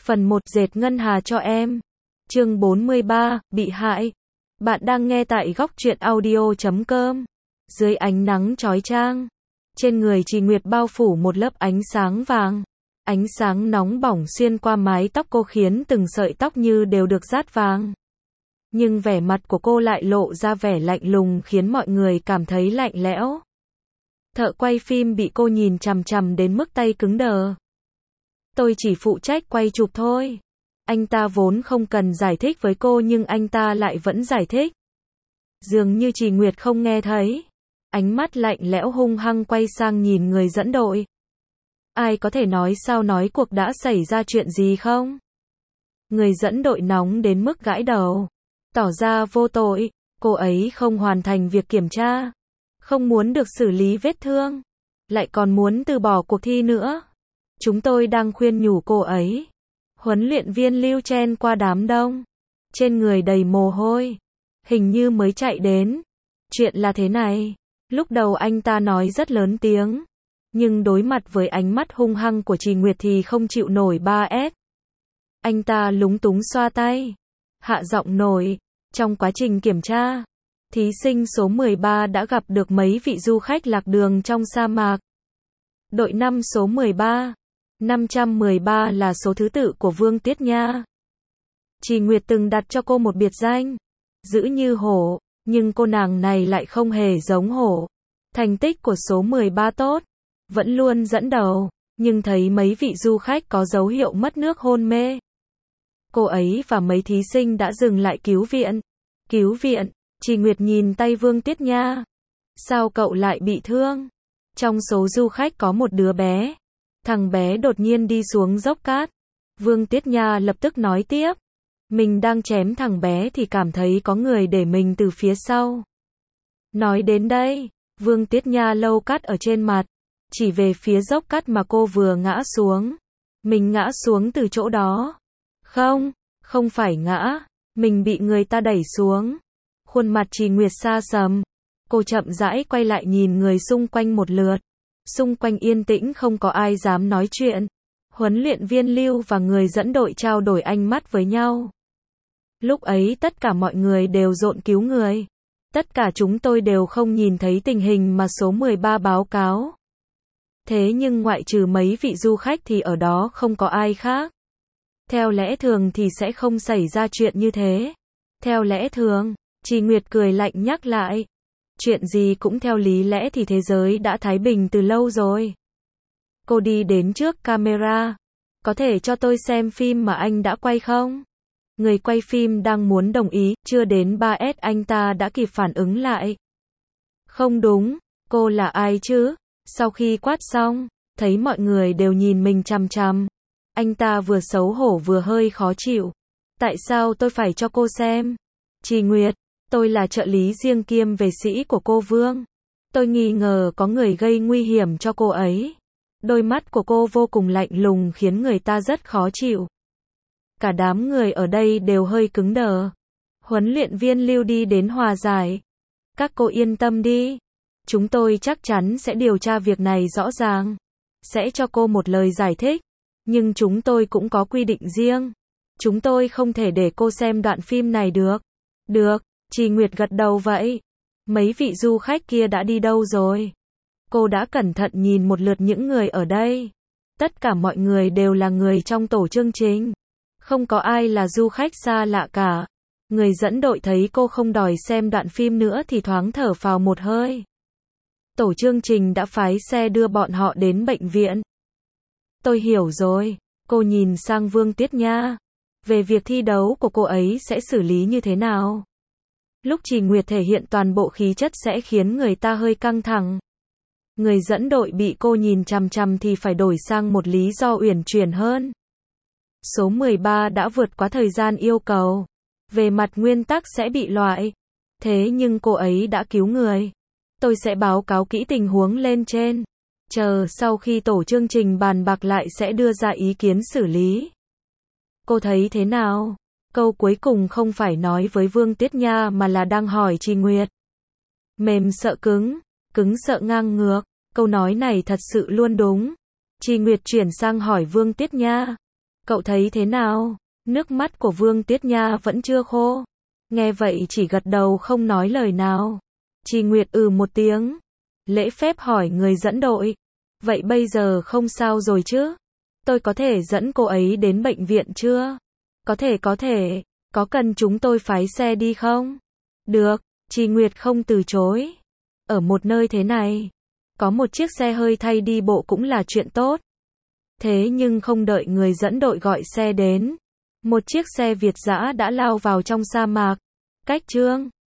Phần 1 dệt ngân hà cho em. Chương 43, bị hại. Bạn đang nghe tại góc truyện audio.com. Dưới ánh nắng chói chang, trên người Trì Nguyệt bao phủ một lớp ánh sáng vàng. Ánh sáng nóng bỏng xuyên qua mái tóc cô khiến từng sợi tóc như đều được dát vàng. Nhưng vẻ mặt của cô lại lộ ra vẻ lạnh lùng khiến mọi người cảm thấy lạnh lẽo. Thợ quay phim bị cô nhìn chằm chằm đến mức tay cứng đờ. Tôi chỉ phụ trách quay chụp thôi. Anh ta vốn không cần giải thích với cô nhưng anh ta lại vẫn giải thích. Dường như Trì Nguyệt không nghe thấy. Ánh mắt lạnh lẽo hung hăng quay sang nhìn người dẫn đội. Ai có thể nói sao nói cuộc đã xảy ra chuyện gì không? Người dẫn đội nóng đến mức gãi đầu. Tỏ ra vô tội, cô ấy không hoàn thành việc kiểm tra. Không muốn được xử lý vết thương. Lại còn muốn từ bỏ cuộc thi nữa. Chúng tôi đang khuyên nhủ cô ấy. Huấn luyện viên Lưu chen qua đám đông. Trên người đầy mồ hôi. Hình như mới chạy đến. Chuyện là thế này. Lúc đầu anh ta nói rất lớn tiếng. Nhưng đối mặt với ánh mắt hung hăng của Trì Nguyệt thì không chịu nổi 3S. Anh ta lúng túng xoa tay. Hạ giọng nổi. Trong quá trình kiểm tra, thí sinh số 13 đã gặp được mấy vị du khách lạc đường trong sa mạc. Đội 5 số 13. 513 là số thứ tự của Vương Tiết Nha. Trì Nguyệt từng đặt cho cô một biệt danh, dữ như hổ, nhưng cô nàng này lại không hề giống hổ. Thành tích của số 13 tốt, vẫn luôn dẫn đầu, nhưng thấy mấy vị du khách có dấu hiệu mất nước hôn mê. Cô ấy và mấy thí sinh đã dừng lại cứu viện. Cứu viện, Trì Nguyệt nhìn tay Vương Tiết Nha. Sao cậu lại bị thương? Trong số du khách có một đứa bé. Thằng bé đột nhiên đi xuống dốc cát. Vương Tiết Nha lập tức nói tiếp. Mình đang chém thằng bé thì cảm thấy có người để mình từ phía sau. Nói đến đây, Vương Tiết Nha lau cát ở trên mặt. Chỉ về phía dốc cát mà cô vừa ngã xuống. Mình ngã xuống từ chỗ đó. Không phải ngã. Mình bị người ta đẩy xuống. Khuôn mặt Trì Nguyệt xa sầm. Cô chậm rãi quay lại nhìn người xung quanh một lượt. Xung quanh yên tĩnh không có ai dám nói chuyện. Huấn luyện viên Lưu và người dẫn đội trao đổi ánh mắt với nhau. Lúc ấy tất cả mọi người đều dồn cứu người. Tất cả chúng tôi đều không nhìn thấy tình hình mà số 13 báo cáo. Thế nhưng ngoại trừ mấy vị du khách thì ở đó không có ai khác. Theo lẽ thường thì sẽ không xảy ra chuyện như thế. Theo lẽ thường, Trì Nguyệt cười lạnh nhắc lại. Chuyện gì cũng theo lý lẽ thì thế giới đã thái bình từ lâu rồi. Cô đi đến trước camera. Có thể cho tôi xem phim mà anh đã quay không? Người quay phim đang muốn đồng ý, chưa đến 3S anh ta đã kịp phản ứng lại. Không đúng, cô là ai chứ? Sau khi quát xong, thấy mọi người đều nhìn mình chằm chằm. Anh ta vừa xấu hổ vừa hơi khó chịu. Tại sao tôi phải cho cô xem? Trì Nguyệt, tôi là trợ lý riêng kiêm vệ sĩ của cô Vương. Tôi nghi ngờ có người gây nguy hiểm cho cô ấy. Đôi mắt của cô vô cùng lạnh lùng khiến người ta rất khó chịu. Cả đám người ở đây đều hơi cứng đờ. Huấn luyện viên Lưu đi đến hòa giải. Các cô yên tâm đi. Chúng tôi chắc chắn sẽ điều tra việc này rõ ràng. Sẽ cho cô một lời giải thích. Nhưng chúng tôi cũng có quy định riêng. Chúng tôi không thể để cô xem đoạn phim này được. Được, Trì Nguyệt gật đầu vậy. Mấy vị du khách kia đã đi đâu rồi? Cô đã cẩn thận nhìn một lượt những người ở đây. Tất cả mọi người đều là người trong tổ chương trình. Không có ai là du khách xa lạ cả. Người dẫn đội thấy cô không đòi xem đoạn phim nữa thì thoáng thở phào một hơi. Tổ chương trình đã phái xe đưa bọn họ đến bệnh viện. Tôi hiểu rồi. Cô nhìn sang Vương Tiết Nha. Về việc thi đấu của cô ấy sẽ xử lý như thế nào? Lúc Trì Nguyệt thể hiện toàn bộ khí chất sẽ khiến người ta hơi căng thẳng. Người dẫn đội bị cô nhìn chằm chằm thì phải đổi sang một lý do uyển chuyển hơn. Số 13 đã vượt quá thời gian yêu cầu. Về mặt nguyên tắc sẽ bị loại. Thế nhưng cô ấy đã cứu người. Tôi sẽ báo cáo kỹ tình huống lên trên. Chờ sau khi tổ chương trình bàn bạc lại sẽ đưa ra ý kiến xử lý. Cô thấy thế nào? Câu cuối cùng không phải nói với Vương Tiết Nha mà là đang hỏi Trì Nguyệt. Mềm sợ cứng, cứng sợ ngang ngược. Câu nói này thật sự luôn đúng. Trì Nguyệt chuyển sang hỏi Vương Tiết Nha. Cậu thấy thế nào? Nước mắt của Vương Tuyết Nha vẫn chưa khô. Nghe vậy chỉ gật đầu không nói lời nào. Trì Nguyệt một tiếng. Lễ phép hỏi người dẫn đội. Vậy bây giờ không sao rồi chứ? Tôi có thể dẫn cô ấy đến bệnh viện chưa? Có thể. Có cần chúng tôi phái xe đi không? Được, Trì Nguyệt không từ chối. Ở một nơi thế này, có một chiếc xe hơi thay đi bộ cũng là chuyện tốt. Thế nhưng không đợi người dẫn đội gọi xe đến, một chiếc xe Việt dã đã lao vào trong sa mạc. Cách Trương